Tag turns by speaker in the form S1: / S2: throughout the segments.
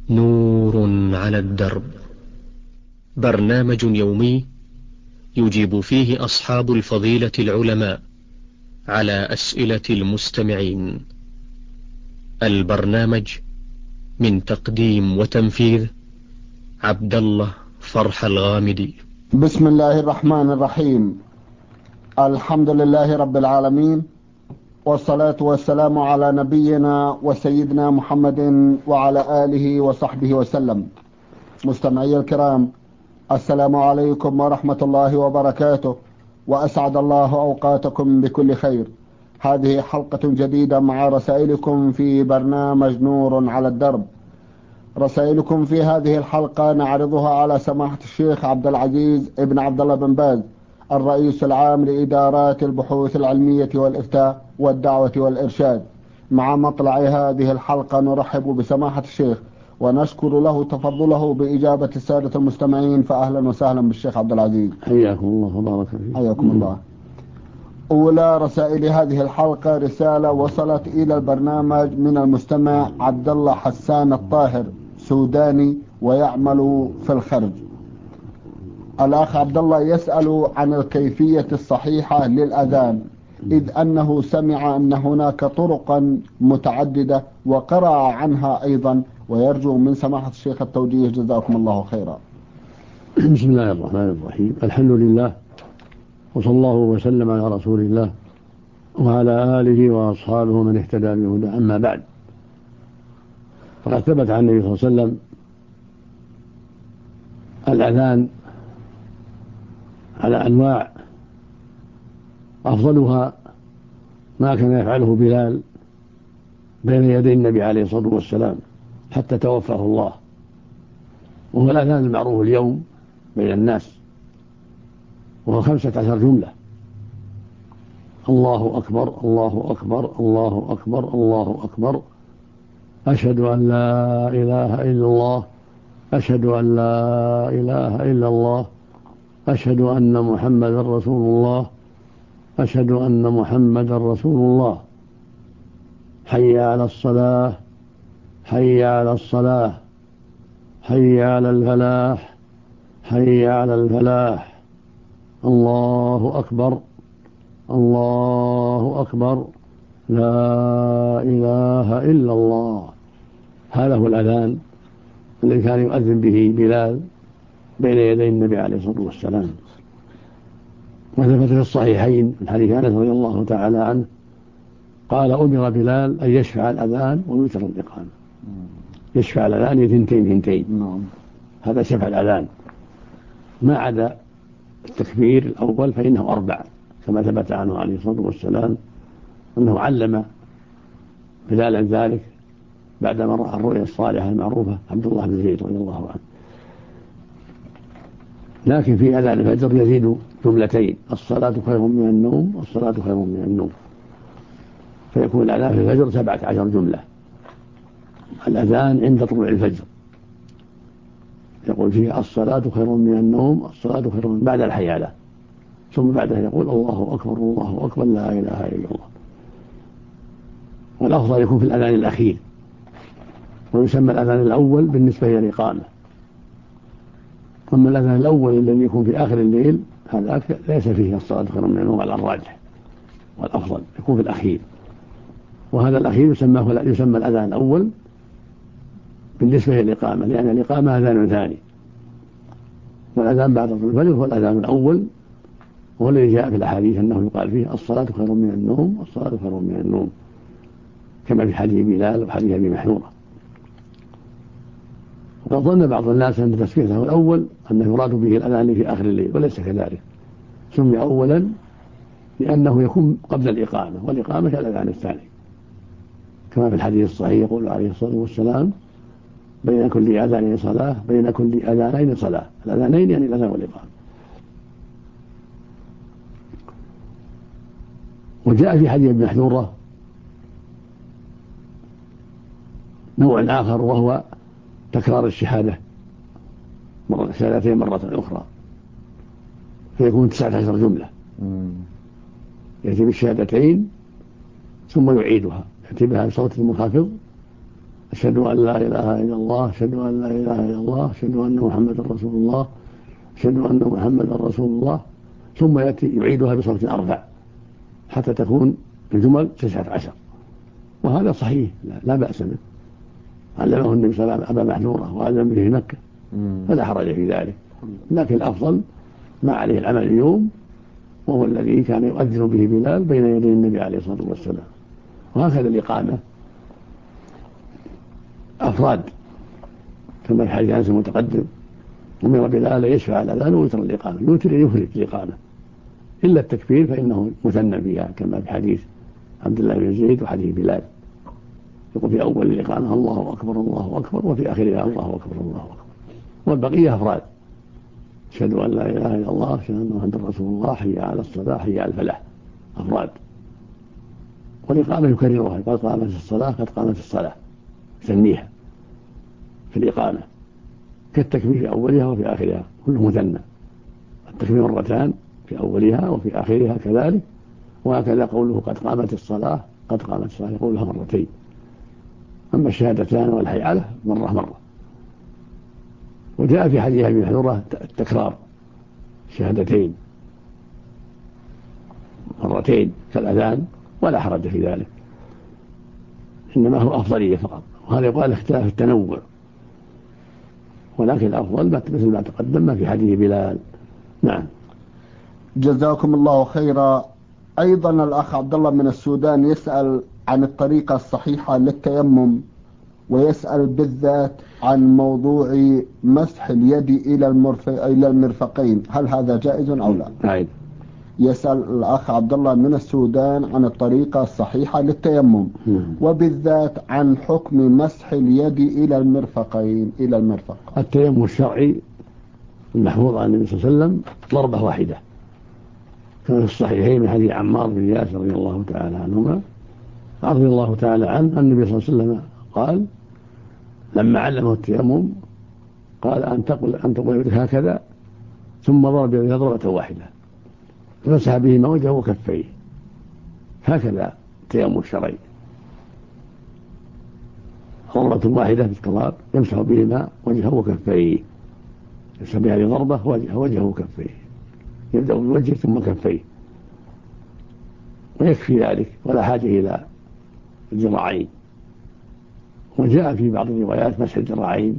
S1: نور على الدرب، برنامج يومي يجيب فيه أصحاب الفضيلة العلماء على أسئلة المستمعين. البرنامج من تقديم وتنفيذ عبد الله فرح الغامدي.
S2: بسم الله الرحمن الرحيم. الحمد لله رب العالمين، والصلاة والسلام على نبينا وسيدنا محمد وعلى آله وصحبه وسلم. مستمعي الكرام، السلام عليكم ورحمة الله وبركاته، وأسعد الله أوقاتكم بكل خير. هذه حلقة جديدة مع رسائلكم في برنامج نور على الدرب. رسائلكم في هذه الحلقة نعرضها على سماحة الشيخ عبد العزيز ابن عبد الله بن باز، الرئيس العام لإدارات البحوث العلمية والإفتاء والدعوة والإرشاد. مع مطلع هذه الحلقة نرحب بسماحة الشيخ ونشكر له تفضله بإجابة السادة المستمعين، فأهلا وسهلا بالشيخ عبد العزيز.
S3: حياكم الله وبارك فيك.
S2: حياكم الله. أولى رسائل هذه الحلقة رسالة وصلت إلى البرنامج من المستمع عبد الله حسان الطاهر، سوداني ويعمل في الخرج. الأخ عبد الله يسأل عن الكيفية الصحيحة للأذان، إذ أنه سمع أن هناك طرقا متعددة وقرأ عنها أيضا، ويرجو من سماحة الشيخ التوجيه. جزاكم الله خيرا.
S3: بسم الله الرحمن الرحيم. الحمد لله، وصلى الله وسلم على رسول الله وعلى آله وأصحابه من اهتدى بهدى. أما بعد، فقد ثبت عن النبي صلى الله عليه وسلم الأذان على أنواع، أفضلها ما كان يفعله بلال بين يدي النبي عليه الصلاة والسلام حتى توفاه الله، وهو الأذان المعروف اليوم بين الناس، وهو 15 جملة: الله أكبر الله أكبر الله أكبر الله أكبر، أشهد أن لا إله إلا الله، أشهد أن لا إله إلا الله، أشهد أن محمدا رسول الله، أشهد أن محمدا رسول الله، حي على الصلاة، حي على الصلاة، حي على الفلاح، حي على الفلاح، الله أكبر الله أكبر، لا إله إلا الله. هذا هو الأذان الذي كان يؤذن به بلال بين يدي النبي عليه الصلاة والسلام. وثبت في الصحيحين من حديث أنس رضي الله تعالى عنه قال: أمر بلال أن يشفع الأذان ويوتر الإقامة. يشفع الأذان ثنتين. هذا شفع الأذان، ما عدا التكبير الأول فإنه 4، كما ثبت عنه عليه الصلاة والسلام أنه علم بلالا ذلك بعدما رأى الرؤيا الصالحة المعروفة عبد الله بن زيد رضي الله عنه. لكن في أذان الفجر يزيد جملتين: الصلاة خير من النوم، والصلاة خير من النوم، فيكون الأذان في الفجر 17 جملة. الأذان عند طلوع الفجر يقول فيه: الصلاة خير من النوم، الصلاة خير من، بعد الحيالة، ثم بعدها يقول: الله أكبر الله أكبر لا إله إلا الله. والأفضل يكون في الأذان الأخير، ويسمى الأذان الأول بالنسبة إلى الإقامة. أما الأذان الأول الذي يكون في آخر الليل هذا ليس فيه الصلاة خير من النوم على الراجح، والأفضل يكون في الأخير. وهذا الأخير يسمى الأذان الأول بالنسبة إلى الإقامة، لأن الإقامة أذان ثاني، والأذان بعد طلوع الفجر هو الأذان الأول، وهو الذي جاء في الأحاديث أنه يقال فيه: الصلاة خير من النوم، الصلاة خير من النوم، كما في حديث بلال وحديث أبي محذورة. وقد ظن بعض الناس أن تسميته الأول أنه يراد به الأذان في آخر الليل، وليس كذلك. سمي أولا لأنه يكون قبل الإقامة، والإقامة كالأذان الثاني، كما في الحديث الصحيح يقول عليه الصلاة والسلام: بين كل أذان صلاة، بين كل أذانين صلاة. الأذانين يعني الأذان والإقامة. وجاء في حديث ابن محذورة نوع آخر، وهو تكرار الشهادة شهادتين مرة أخرى، فيكون 19 جملة. يأتي بالشهادتين ثم يعيدها، يأتي بها بصوت منخفض أشهد أن لا إله إلا الله، أشهد أن لا إله إلا الله، أشهد أن محمدا رسول الله، أشهد أن محمدا رسول الله، ثم يأتي يعيدها بصوت أرفع حتى تكون الجمل 19. وهذا صحيح لا بأس به، علمه النبي صلى الله عليه وسلم أبا محذورة وأذن به في مكة، فلا حرج في ذلك. لكن الأفضل ما عليه العمل اليوم، وهو الذي كان يؤذن به بلال بين يدي النبي عليه الصلاة والسلام. وهكذا الإقامة أفراد كما في حديث أنس المتقدم، أمر بلال يشفع الأذان ويتر الإقامة، يوتر يفرد الإقامة إلا التكبير فإنه مثنى فيها كما في حديث عبد الله بن زيد وحديث بلال، يقول في أول الإقامة الله أكبر الله أكبر، وفي آخرها الله أكبر الله أكبر، والبقية أفراد. أشهد أن لا إله إلا الله، أشهد أن محمدا رسول الله، حي على الصلاة، حي على الفلاح، أفراد. والإقامة يكررها، قد قامت الصلاة، قد قامت الصلاة، يسميها في الإقامة كالتكبير في أولها وفي آخرها، كله مثنى، التكبير مرتان في أولها وفي آخرها كذلك. وهكذا قوله قد قامت الصلاة، قد قامت الصلاة يقولها مرتين. أما الشهادتان والحي مرة. وجاء في حديث أبي محذورة التكرار، شهادتين مرتين كالأذان، ولا حرج في ذلك، إنما هو أفضلية فقط. وهذا يقال اختلاف التنوع، ولكن الأفضل مثل ما تقدم ما في حديث بلال. نعم.
S2: جزاكم الله خيرا. أيضا الأخ عبد الله من السودان يسأل عن الطريقة الصحيحة للتيمم، ويسأل بالذات عن موضوع مسح اليد إلى المرفقين، هل هذا جائز أو لا؟
S3: نعم.
S2: يسأل الأخ عبد الله من السودان عن الطريقة الصحيحة للتيمم، وبالذات عن حكم مسح اليد إلى المرفقين، إلى المرفق.
S3: التيمم الشرعي المحفوظ عن النبي صلى الله عليه وسلم ضربة واحدة، كما في الصحيحين من حديث عمار بن ياسر رضي الله تعالى عنهما رضي الله تعالى عنه، النبي صلى الله عليه وسلم قال لما علمه التيمم قال أن تقول يدك هكذا، ثم ضرب يده ضربة واحدة فمسح بهما وجهه وكفيه. هكذا التيمم الشرعي، ضربة واحدة في التراب يمسح بهما وجهه وكفيه، يمسح بهذه ضربة وجهه وكفيه، يبدأ بالوجه ثم كفيه، ويكفي ذلك ولا حاجة إلى الذراعين. وجاء في بعض الروايات مسح الذراعين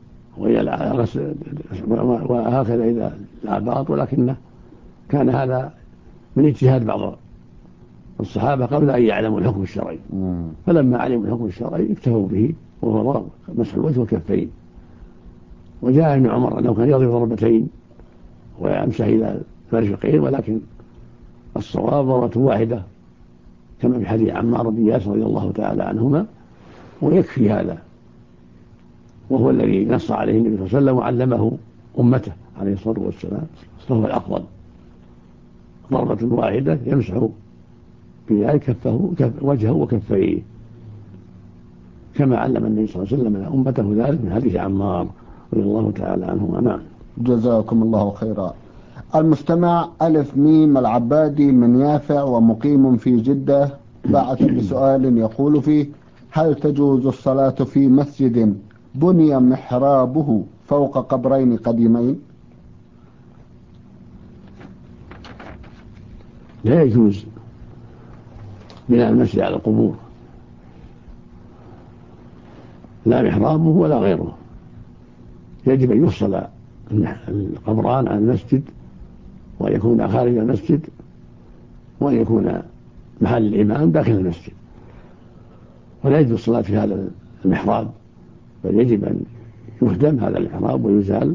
S3: وهكذا إلى الآباط، ولكنه كان هذا من اجتهاد بعض الصحابة قبل أن يعلموا الحكم الشرعي، فلما علموا الحكم الشرعي اكتفوا به، وهو مسح الوجه والكفين. وجاء ابن عمر أنه كان يضرب ضربتين ويمسح إلى المرفقين، ولكن الصواب ضربة واحدة كما في حديث عمار بن ياسر رضي الله تعالى عنهما، ويكفي هذا، وهو الذي نص عليه النبي صلى الله عليه وسلم وعلمه أمته عليه الصلاة والسلام، فهو الأفضل، ضربة واحدة يمسح بذلك كفه وجهه وكفيه، كما علم النبي صلى الله عليه وسلم أمته ذلك من حديث عمار رضي الله تعالى عنهما. نعم.
S2: جزاكم الله خيرا. المستمع ألف ميم العبادي من يافع ومقيم في جدة بعث بسؤال يقول فيه: هل تجوز الصلاة في مسجد بني محرابه فوق قبرين قديمين؟
S3: لا يجوز بناء المسجد على القبور، لا محرابه ولا غيره، يجب أن يفصل القبران عن المسجد، وأن يكون خارج المسجد، وأن يكون محل الإمام داخل المسجد، ولا يجب الصلاة في هذا المحراب، بل يجب أن يهدم هذا المحراب ويزال،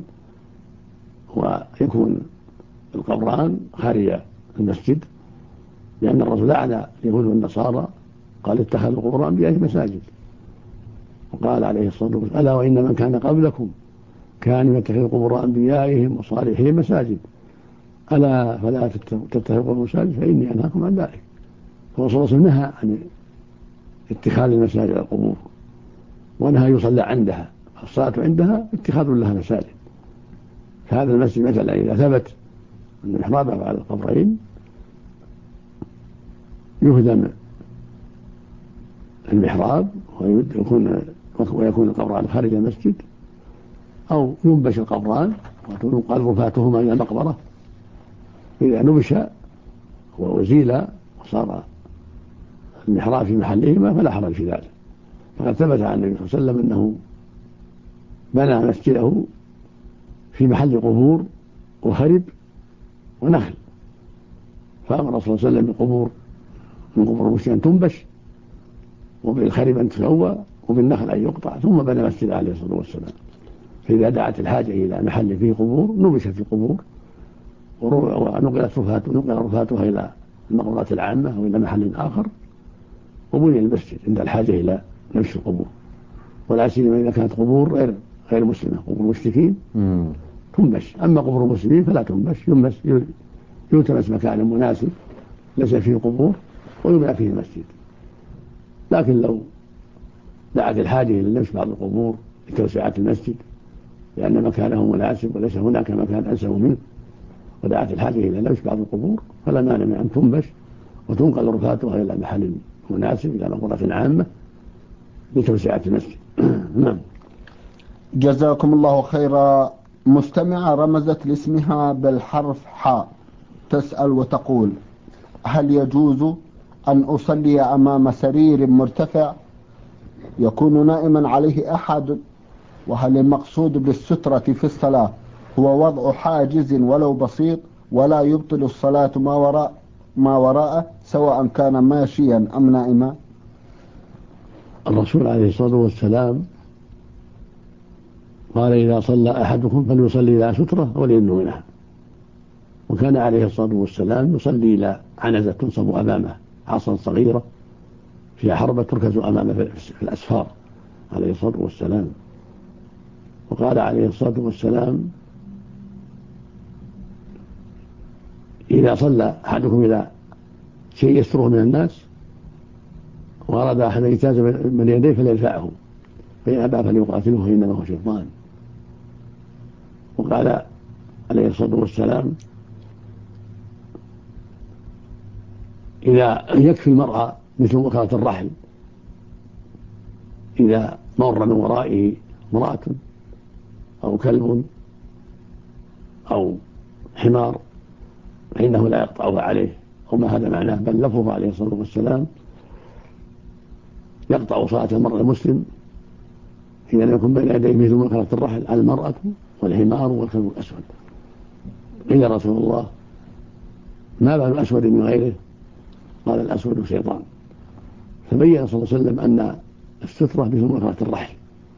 S3: ويكون القبران خارج المسجد، لأن الرسول لعن اليهود والنصارى، قال اتخذوا قبور أنبيائهم مساجد، وقال عليه الصلاة والسلام: ألا وإن من كان قبلكم كانوا يتخذوا قبور أنبيائهم وصالحهم مساجد، ألا فلا تتخذوا المساجد فإني أنهاكم عن ذلك. فالرسول صلى الله عليه وسلم نهى عن اتخاذ المساجد القبور، ونهى يصلى عندها، الصلاة عندها اتخاذ لها مساجد. فهذا المسجد مثلا إذا ثبت أن محرابه على القبرين يهدم المحراب ويكون القبران خارج المسجد، أو ينبش القبران وتنقل رفاتهما إلى المقبرة. إذا نبش وأزيل وصار المحراب في محلهما فلا حرج في ذلك. فقد ثبت عن النبي صلى الله عليه وسلم أنه بنى مسجده في محل قبور وخرب ونخل، فأمر صلى الله عليه وسلم من قبور المسلمين أن تنبش، وبالخرب أن تسوى، وبالنخل أن يقطع، ثم بنى مسجد عليه الصلاة والسلام. فإذا دعت الحاجة إلى محل فيه قبور نبش في قبور ونقلت رفاتها إلى المقبرات العامة أو إلى محل آخر، وبني المسجد عند الحاجة إلى نبش القبور. ولا سيما إذا كانت قبور غير مسلمة، قبور مشركين تنبش. أما قبور المسلمين فلا تنبش، يلتمس مكان مناسب ليس فيه قبور ويبنى فيه المسجد. لكن لو دعت الحاجة إلى نبش بعض القبور لتوسعة المسجد لأن مكانه مناسب وليس هناك مكان أنسب منه، ودعت الحاجة إلى نبش بعض القبور، فلا مانع من أن تنبش وتنقل رفاتها إلى محل مناسب إلى مقبرة عامة لتوسعة المسجد. نعم.
S2: جزاكم الله خيرا. مستمعة رمزت لاسمها بالحرف حاء تسأل وتقول: هل يجوز أن أصلي أمام سرير مرتفع يكون نائما عليه أحد؟ وهل المقصود بالسترة في الصلاة هو وضع حاجز ولو بسيط ولا يبطل الصلاة ما وراءه سواء كان ماشيا أم نائما؟
S3: الرسول عليه الصلاة والسلام قال: إذا صلى أحدكم فليصلي إلى سترة وليدنو منها. وكان عليه الصلاة والسلام يصلي إلى عنزة تنصب أمامه، عصا صغيرة فيها حربة تركز أمامه في الأسفار عليه الصلاة والسلام. وقال عليه الصلاة والسلام: إذا صلى أحدكم إلى شيء يستره من الناس وأراد أحد يجتاز من يديه فليدفعه، فإن أبى فليقاتله فإنما هو شيطان. وقال عليه الصلاة والسلام: إذا يكفي المرأة مثل وكالة الرحل إذا مر من ورائه امرأة أو كلب أو حمار فإنه لا يقطعها عليه، وما هذا معناه، بل لفظه عليه الصلاة والسلام يقطع صلاة المرء المسلم إذا لم يكن بين يديه مثل وكالة الرحل المرأة والحمار والكلب الأسود. قيل يا رسول الله: ما بال الأسود من غيره؟ قال: الأسود شيطان. فبين صلى الله عليه وسلم أن السترة مثل وكالة الرحل،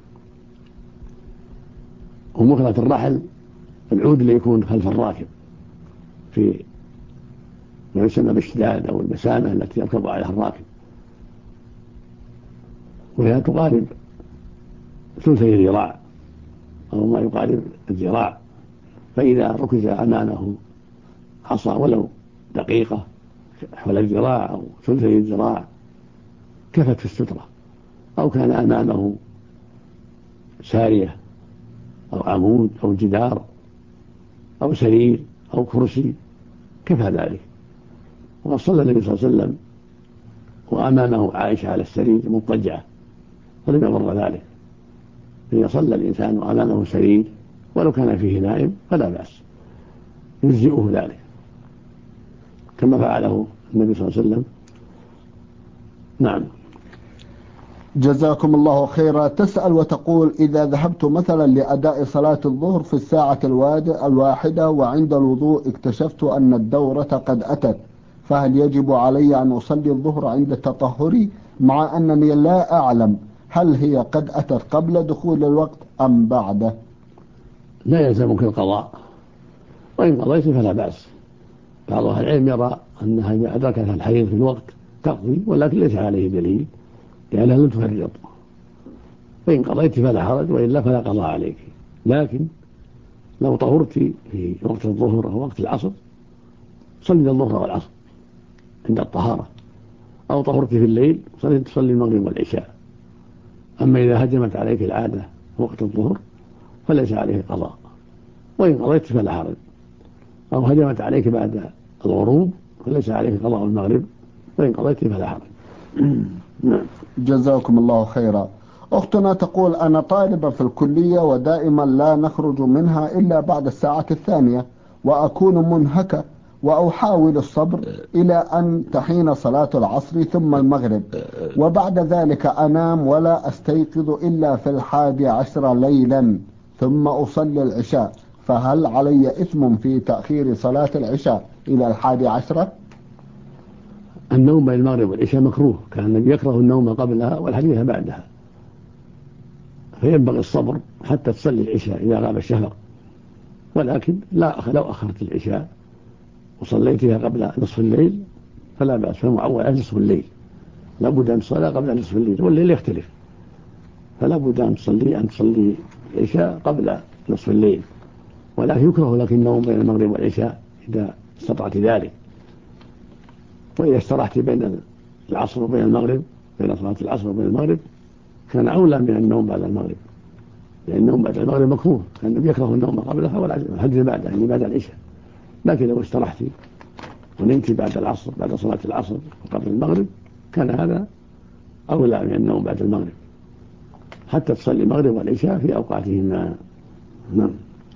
S3: ومكنة الرحل العود اللي يكون خلف الراكب في ما يسمى بالشداد أو البسامة التي يركب عليها الراكب، وهي تقارب ثلثي ذراع أو ما يقارب الذراع، فإذا ركز أمامه عصا ولو دقيقة حول الذراع أو ثلثي الذراع كفت في السترة، أو كان أمامه سارية أو عمود أو جدار أو سرير أو كرسي كفى ذلك. وقد صلى النبي صلى الله عليه وسلم وأمامه عائشة على السرير مضطجعة ولم يضر ذلك. إذا صلى الإنسان وأمامه سرير ولو كان فيه نائم فلا بأس، يجزئه ذلك كما فعله النبي صلى الله عليه وسلم. نعم.
S2: جزاكم الله خيرا. تسأل وتقول: إذا ذهبت مثلا لأداء صلاة الظهر في الساعة الواحدة وعند الوضوء اكتشفت أن الدورة قد أتت، فهل يجب علي أن أصلي الظهر عند تطهري مع أنني لا أعلم هل هي قد أتت قبل دخول الوقت أم بعده؟
S3: لا يلزمك القضاء، وإن قضيت فلا بأس. بعض أهل العلم يرى أنها إذا أدركتها الحيض في الوقت تقضي، ولكن ليس عليه دليل لأنها لم تفرط، فإن قضيت فلا حرج وإلا فلا قضاء عليك. لكن لو طهرت في وقت الظهر أو وقت العصر صلي الظهر والعصر عند الطهارة، أو طهرت في الليل تصلي المغرب والعشاء. أما إذا هجمت عليك العادة وقت الظهر فليس عليه قضاء، وإن قضيت فلا حرج. أو هجمت عليك بعد الغروب فليس عليك قضاء المغرب، وإن قضيت فلا حرج.
S2: جزاكم الله خيرا. أختنا تقول: أنا طالبة في الكلية ودائما لا نخرج منها إلا بعد الساعة 2، وأكون منهكة وأحاول الصبر إلى أن تحين صلاة العصر ثم المغرب، وبعد ذلك أنام ولا أستيقظ إلا في 11 ليلا ثم أصلي العشاء، فهل علي إثم في تأخير صلاة العشاء إلى 11؟
S3: النوم بين المغرب والعشاء مكروه، كان النبي يكره النوم قبلها والحديث بعدها، فينبغي الصبر حتى تصلي العشاء إذا غاب الشفق. ولكن لو أخرت العشاء وصليتها قبل نصف الليل فلا بأس، فالمعول على نصف الليل، لا بد أن تصلي قبل نصف الليل، والليل يختلف، فلا بد أن تصلي العشاء قبل نصف الليل. ولكن يكره لك النوم بين المغرب والعشاء إذا استطعت ذلك. وإذا استرحت بين العصر وبين المغرب، بين صلاة العصر وبين المغرب، كان أولى من النوم بعد المغرب، لأن النوم بعد المغرب مكروه، كان النبي يكره النوم قبلها والحديث بعدها، يعني بعد العشاء. لكن لو استرحت ونمت بعد العصر، بعد صلاة العصر وقبل المغرب، كان هذا أولى من النوم بعد المغرب حتى تصلي المغرب والعشاء في أوقاتهما. نعم.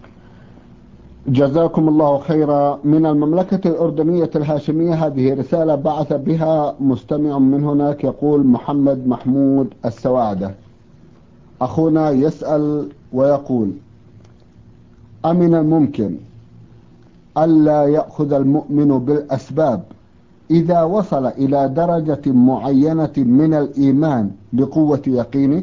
S2: جزاكم الله خيرا. من المملكة الأردنية الهاشمية، هذه رسالة بعث بها مستمع من هناك، يقول: محمد محمود السواعدة. أخونا يسأل ويقول: أمن الممكن ألا يأخذ المؤمن بالأسباب إذا وصل إلى درجة معينة من الإيمان لقوة يقينه؟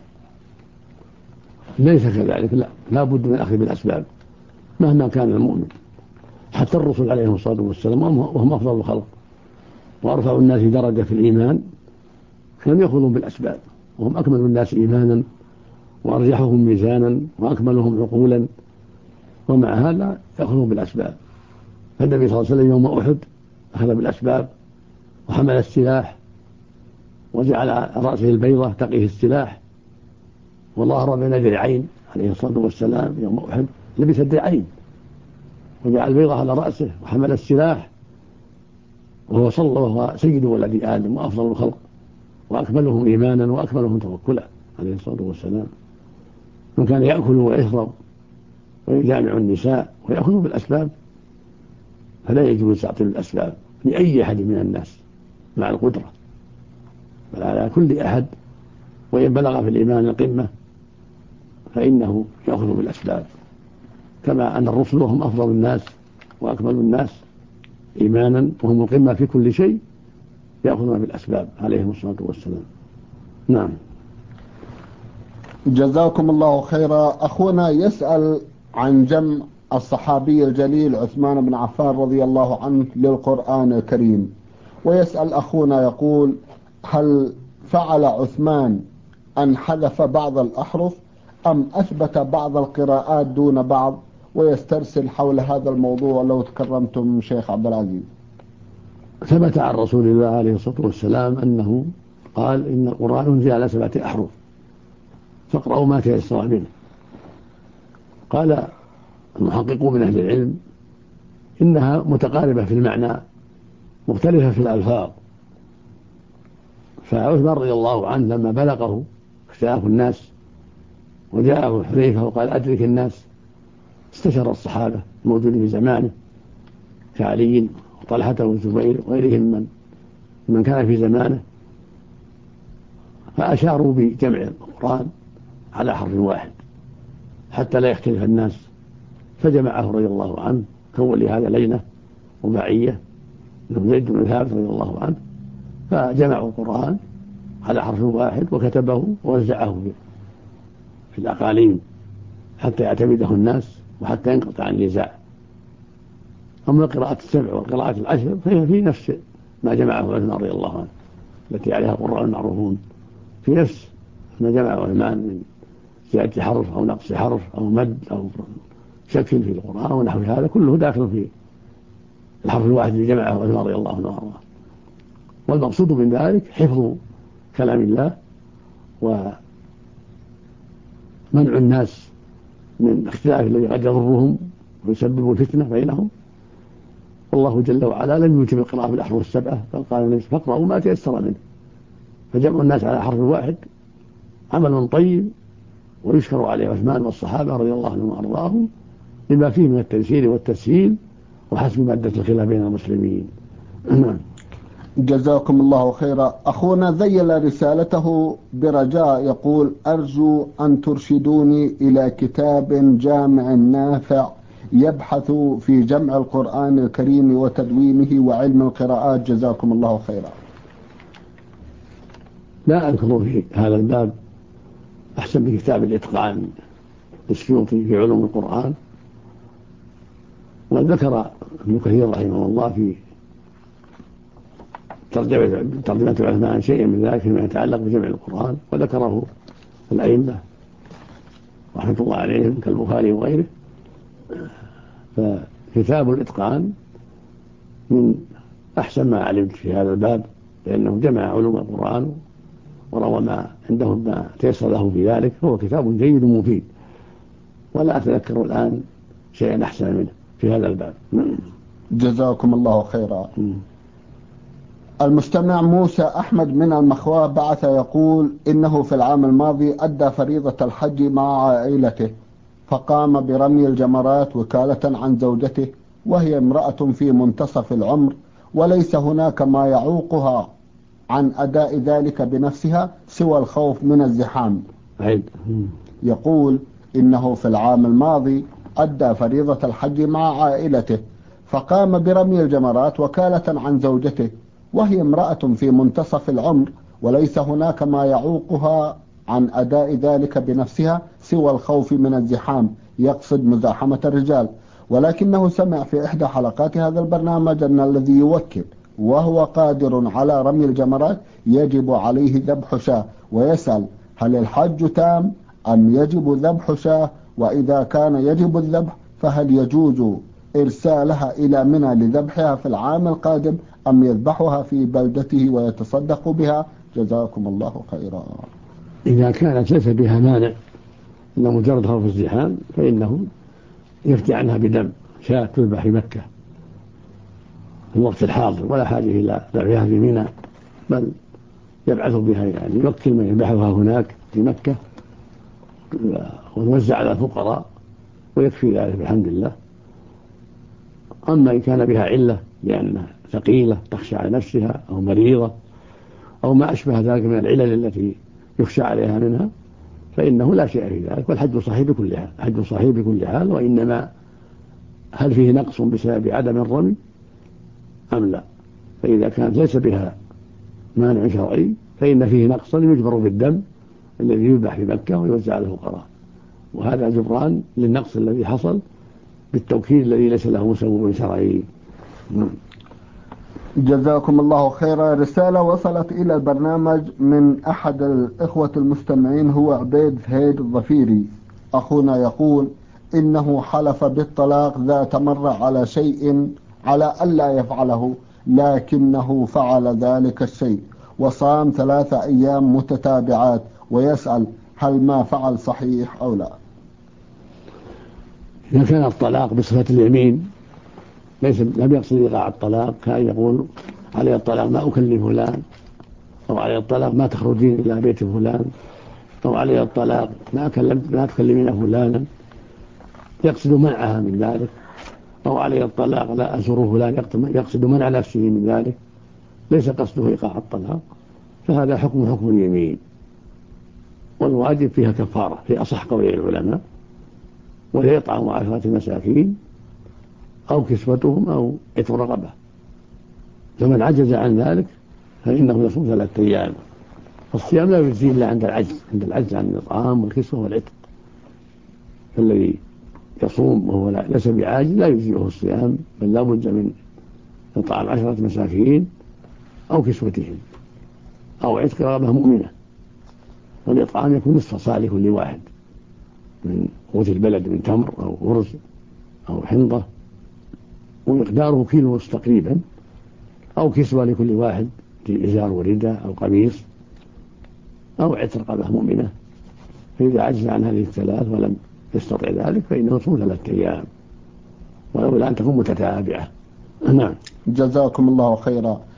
S3: ليس كذلك، لا بد من الأخذ بالأسباب مهما كان المؤمن. حتى الرسل عليهم الصلاة والسلام وهم أفضل الخلق وأرفع الناس درجة في الإيمان كانوا يأخذون بالأسباب، وهم أكمل الناس إيمانا وأرجحهم ميزانا وأكملهم عقولا، ومع هذا يأخذون بالأسباب. فالنبي صلى الله عليه وسلم يوم أحد أخذ بالأسباب وحمل السلاح وجعل على رأسه البيضة تقيه السلاح، وظهر بين درعين عليه الصلاة والسلام يوم أحد، لبس الدرعين وجعل البيضة على رأسه وحمل السلاح، وهو صلى وهو سيد ولد آدم وأفضل الخلق وأكملهم إيمانا وأكملهم توكلا عليه الصلاة والسلام. من كان يأكل ويشرب ويجامع النساء ويأخذ بالأسباب، فلا يجوز تعطيل الأسباب لأي أحد من الناس مع القدرة، بل على كل أحد، وإن بلغ في الإيمان القمة فإنه يأخذ بالأسباب، كما أن الرسل وهم أفضل الناس وأكمل الناس إيمانا وهم القمة في كل شيء يأخذون بالأسباب عليهم الصلاة والسلام. نعم.
S2: جزاكم الله خيرا. أخونا يسأل عن جمع الصحابي الجليل عثمان بن عفان رضي الله عنه للقرآن الكريم، ويسأل أخونا يقول: هل فعل عثمان أن حذف بعض الأحرف أم أثبت بعض القراءات دون بعض؟ ويسترسل حول هذا الموضوع لو تكرمتم شيخ عبد العزيز.
S3: ثبت عن رسول الله عليه الصلاة والسلام أنه قال: إن القرآن أنزل على 7 أحرف فاقرأوا ما تيسر منه. قال المحققون من أهل العلم إنها متقاربة في المعنى مختلفة في الألفاظ. فعثمان رضي الله عنه لما بلغه اختلاف الناس وجاءه حذيفة وقال: أدرك الناس، استشار الصحابة الموجودين في زمانه كعلي وطلحة والزبير وغيرهم من كان في زمانه، فأشاروا بجمع القرآن على حرف واحد حتى لا يختلف الناس، فجمعه رضي الله عنه، كون لهذا لجنة وبعية من زيد بن ثابت رضي الله عنه، فجمعوا القرآن على حرف واحد وكتبه ووزعه في الأقاليم حتى يعتمده الناس وحتى ينقطع النزاع. أما القراءة 7 والقراءة 10 فهي في نفس ما جمعه عثمان رضي الله عنه، التي عليها القراء المعروفون، في نفس ما جمعه عثمان من زيادة حرف أو نقص حرف أو مد أو شكل في القرآن ونحو هذا، كله داخل في الحرف الواحد الذي جمعه عثمان رضي الله عنه وأرضاه. والمقصود من ذلك حفظ كلام الله ومنع الناس من اختلاف الذي قد يضرهم ويسبب الفتنة بينهم. والله جل وعلا لم يوجب القراءة بالأحرف 7، بل قال: فاقرأوا ما تيسر منه. فجمع الناس على حرف واحد عمل طيب ويشكر عليه عثمان والصحابة رضي الله عنهم وأرضاهم لما فيه من التيسير والتسهيل وحسم مادة الخلاف بين المسلمين.
S2: جزاكم الله خيرا. أخونا ذيل رسالته برجاء يقول: أرجو أن ترشدوني إلى كتاب جامع نافع يبحث في جمع القرآن الكريم وتدوينه وعلم القراءات، جزاكم الله خيرا.
S3: لا أذكر في هذا الباب أحسن من كتاب الإتقان للسيوطي في علوم القرآن، وذكر ابن كثير رحمه الله في ترجمة عثمان شيئا من ذلك فيما يتعلق بجمع القرآن، وذكره الأئمة رحمة الله عليهم كالبخاري وغيره. فكتاب الإتقان من أحسن ما علمت في هذا الباب، لأنه جمع علوم القرآن وروى ما عنده ما تيسر له في ذلك، هو كتاب جيد مفيد، ولا أتذكر الآن شيئا أحسن منه في هذا الباب.
S2: جزاكم الله خيرا. المستمع موسى أحمد من المخواة بعث يقول: إنه في العام الماضي أدى فريضة الحج مع عائلته، فقام برمي الجمرات وكالة عن زوجته، وهي امرأة في منتصف العمر، وليس هناك ما يعوقها عن أداء ذلك بنفسها سوى الخوف من الزحام. يقول: إنه في العام الماضي أدى فريضة الحج مع عائلته، فقام برمي الجمرات وكالة عن زوجته، وهي امرأة في منتصف العمر، وليس هناك ما يعوقها عن أداء ذلك بنفسها سوى الخوف من الزحام، يقصد مزاحمة الرجال. ولكنه سمع في إحدى حلقات هذا البرنامج أن الذي يوكل وهو قادر على رمي الجمرات يجب عليه ذبح شاة، ويسأل: هل الحج تام أم يجب ذبح شاة؟ وإذا كان يجب الذبح فهل يجوز إرسالها إلى منى لذبحها في العام القادم أم يذبحها في بلدته ويتصدق بها؟ جزاكم الله خيرا.
S3: إذا كانت ليس بها مانع إن مجرد خوف الزحام فإنه يفتي عنها بدم شاة تذبح في مكة في الوقت الحاضر، ولا حاجة إلى ذبحها في منى، بل يبعث بها يعني يوكل من يذبحها هناك في مكة ونوزع على الفقراء ويكفي ذلك الحمد لله. أما إن كان بها علة لأنها ثقيلة تخشى على نفسها أو مريضة أو ما أشبه ذلك من العلل التي يخشى عليها منها فإنه لا شيء في ذلك، والحج صحيح بكل حال، حج صحيح بكل حال. وإنما هل فيه نقص بسبب عدم الرمي أم لا؟ فإذا كانت ليس بها مانع شرعي فإن فيه نقصا يجبر بالدم الذي يذبح في مكة ويوزع على الفقراء، وهذا جبران للنقص الذي حصل بالتوكيل الذي ليس له مسوغ شرعي.
S2: جزاكم الله خيرا. رسالة وصلت إلى البرنامج من أحد الإخوة المستمعين هو عبيد هيد الظفيري. أخونا يقول: إنه حلف بالطلاق ذات مرة على شيء على ألا يفعله، لكنه فعل ذلك الشيء وصام 3 أيام متتابعات، ويسأل: هل ما فعل صحيح أو لا؟
S3: إذا كان الطلاق بصفة اليمين لم يقصد إيقاع الطلاق، كان يقول علي الطلاق ما أكلم فلان، أو علي الطلاق ما تخرجين إلى بيت فلان، أو علي الطلاق ما تكلمين فلانا، يقصد منعها من ذلك، أو علي الطلاق لا أزور فلان، يقصد منع نفسه من ذلك، ليس قصده إيقاع الطلاق، فهذا حكم اليمين، والواجب فيها كفارة في أصح قول العلماء، وهي إطعام 10 مساكين أو كسوتهم أو عتق رقبة. فمن عجز عن ذلك فإنه يصوم 3 أيام. فالصيام لا يجزي إلا عند العجز عن الإطعام والكسوة والعتق، فالذي يصوم وهو ليس بعاجز لا يجزئه الصيام، بل لا بد من إطعام 10 مساكين أو كسوتهم أو عتق رقبة مؤمنة. والإطعام يكون نصف صاع لكل واحد من قوت البلد من تمر أو أرز أو حنطة، ومقداره كيلو تقريبا، أو كسوة لكل واحد في إزار ورداء أو قميص أو عتق رقبة مؤمنة. فإذا عجز عن هذه الثلاث ولم يستطع ذلك فإنه يصوم 3 أيام، ولولا أن تكون متتابعة. نعم.
S2: جزاكم الله خيرا.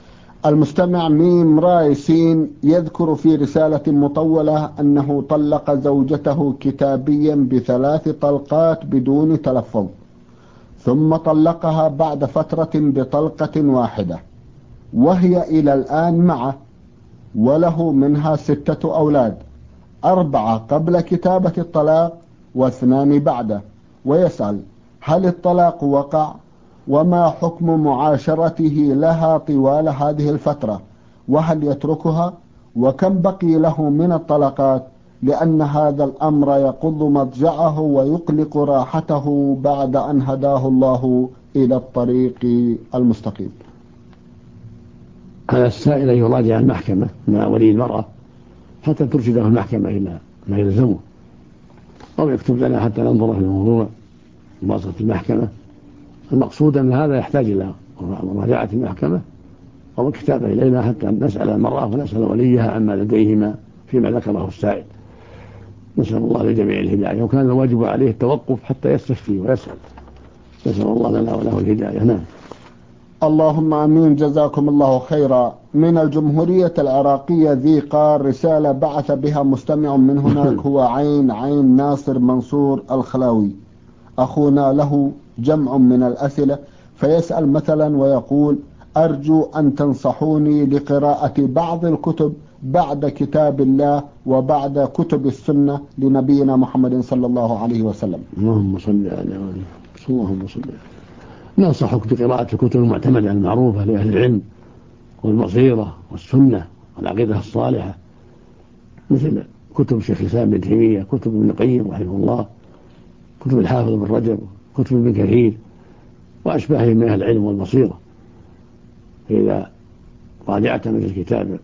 S2: المستمع ميم راي سين يذكر في رسالة مطولة أنه طلق زوجته كتابيا ب3 طلقات بدون تلفظ، ثم طلقها بعد فترة بطلقة واحدة، وهي إلى الآن معه، وله منها 6 أولاد، 4 قبل كتابة الطلاق و2 بعده، ويسأل: هل الطلاق وقع؟ وما حكم معاشرته لها طوال هذه الفترة؟ وهل يتركها؟ وكم بقي له من الطلقات؟ لأن هذا الأمر يقض مضجعه ويقلق راحته بعد أن هداه الله إلى الطريق المستقيم.
S3: على السائل أن يراجع المحكمة مع ولي المرأة حتى ترشده المحكمة إلى ما يلزمه، أو يكتب لنا حتى ننظر في الموضوع بواسطة المحكمة. المقصود أن هذا يحتاج إلى مراجعة المحكمة أو الكتابة إلينا حتى نسأل المرأة ونسأل وليها عما لديهما فيما ذكره السائل. نسأل الله لجميع الهداية، وكان الواجب عليه التوقف حتى يستفتي ويسأل. نسأل الله لنا وله الهداية. نعم.
S2: اللهم امين. جزاكم الله خيرا. من الجمهورية العراقية ذي قار رسالة بعث بها مستمع من هناك هو عين ناصر منصور الخلاوي. اخونا له جمع من الاسئلة، فيسأل مثلا ويقول: ارجو ان تنصحوني لقراءة بعض الكتب بعد كتاب الله وبعد كتب السنة لنبينا محمد صلى الله عليه وسلم.
S3: اللهم صل على وسلم. اللهم صل على. ننصحك بقراءة الكتب المعتمدة المعروفة لأهل العلم والبصيرة والسنة والعقيدة الصالحة، مثل كتب شيخ الإسلام ابن تيمية، كتب ابن القيم رحمه الله، كتب الحافظ ابن رجب، كتب ابن كثير وأشباههم من أهل العلم والبصيرة. فإذا راجعت مثل الكتاب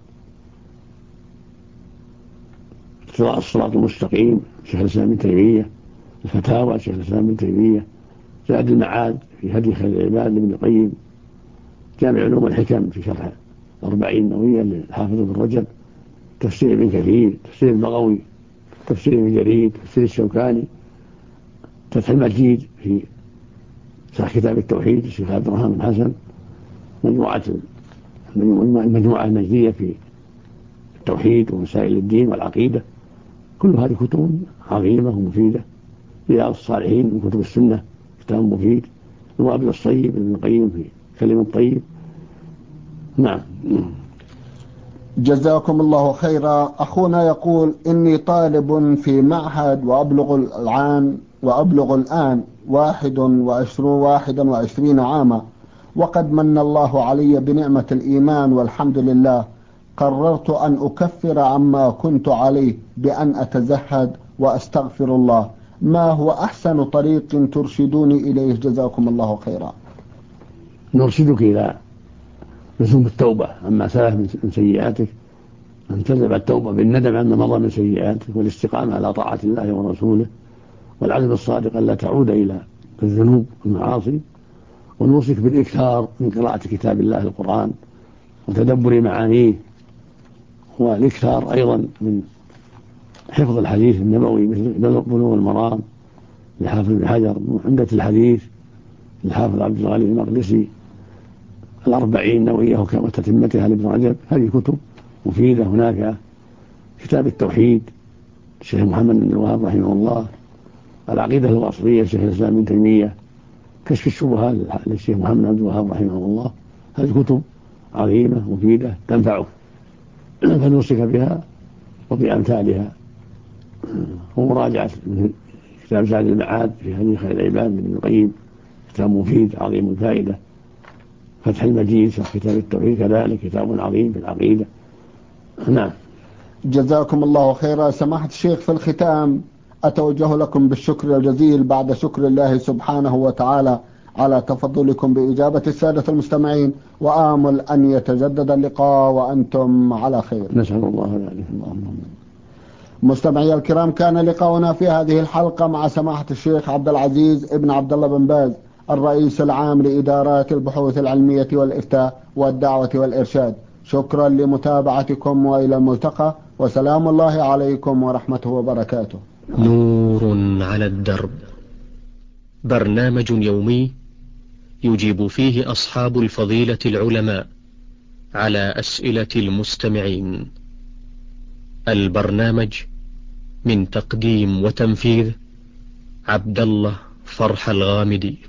S3: الصراط المستقيم شيخ الإسلام ابن تيمية، الفتاوى شيخ الإسلام ابن تيمية، زاد المعاد في هدي خير العباد لابن القيم، جامع علوم الحكم في شرح 40 نووية للحافظ ابن رجب، تفسير ابن كثير، تفسير البغوي، تفسير ابن جرير، تفسير الشوكاني، فتح المجيد في شرح كتاب التوحيد الشيخ عبد الرحمن بن حسن، المجموعة النجدية في التوحيد ومسائل الدين والعقيدة. كل هذه كتب عظيمة ومفيدة. رياض الصالحين من كتب السنة كتاب مفيد. الوابل الصيب ابن القيم في كلم الطيب. نعم.
S2: جزاكم الله خيرا. أخونا يقول: إني طالب في معهد وأبلغ الآن 21 عاما، وقد من الله علي بنعمة الإيمان والحمد لله. قررت أن أكفر عما كنت عليه بأن أتزهد وأستغفر الله. ما هو أحسن طريق ترشدوني إليه؟ جزاكم الله خيرا.
S3: نرشدك إلى لزوم التوبة عما سلف من سيئاتك، أن تجلب التوبة بالندم عما مضى من سيئاتك، والاستقامة على طاعة الله ورسوله، والعزم الصادق ألا تعود إلى الذنوب والمعاصي، ونوصيك بالإكثار من قراءة كتاب الله القرآن وتدبر معانيه، والإكثار أيضا من حفظ الحديث النبوي مثل بلوغ المرام لحافظ بن حجر، عمدة الحديث للحافظ عبد الغني المقدسي، 40 نووية وتتمتها لابن رجب. هذه كتب مفيدة ونافعة. كتاب التوحيد الشيخ محمد بن الوهاب رحمه الله، العقيدة الأصلية الشيخ الإسلام ابن تيمية، كشف الشبهات للشيخ محمد بن الوهاب رحمه الله. هذه كتب عظيمة مفيدة تنفعك، فنوصيك بها وبأمثالها. ومراجعة كتاب زاد المعاد في هدي خير العباد لابن القيم، كتاب مفيد عظيم الفائدة. فتح المجيد في كتاب التوحيد كذلك كتاب عظيم في العقيدة. نعم.
S2: جزاكم الله خيرا. سماحة الشيخ، في الختام أتوجه لكم بالشكر الجزيل بعد شكر الله سبحانه وتعالى على تفضلكم بإجابة السادة المستمعين، وآمل أن يتجدد اللقاء وأنتم على خير.
S3: نسأل الله ذلك. اللهم.
S2: مستمعي الكرام، كان لقاؤنا في هذه الحلقة مع سماحة الشيخ عبد العزيز ابن عبد الله بن باز، الرئيس العام لإدارات البحوث العلمية والإفتاء والدعوة والإرشاد. شكرا لمتابعتكم، وإلى الملتقى، وسلام الله عليكم ورحمته وبركاته.
S1: نور على الدرب، برنامج يومي يجيب فيه أصحاب الفضيلة العلماء على أسئلة المستمعين. البرنامج من تقديم وتنفيذ عبد الله فرح الغامدي.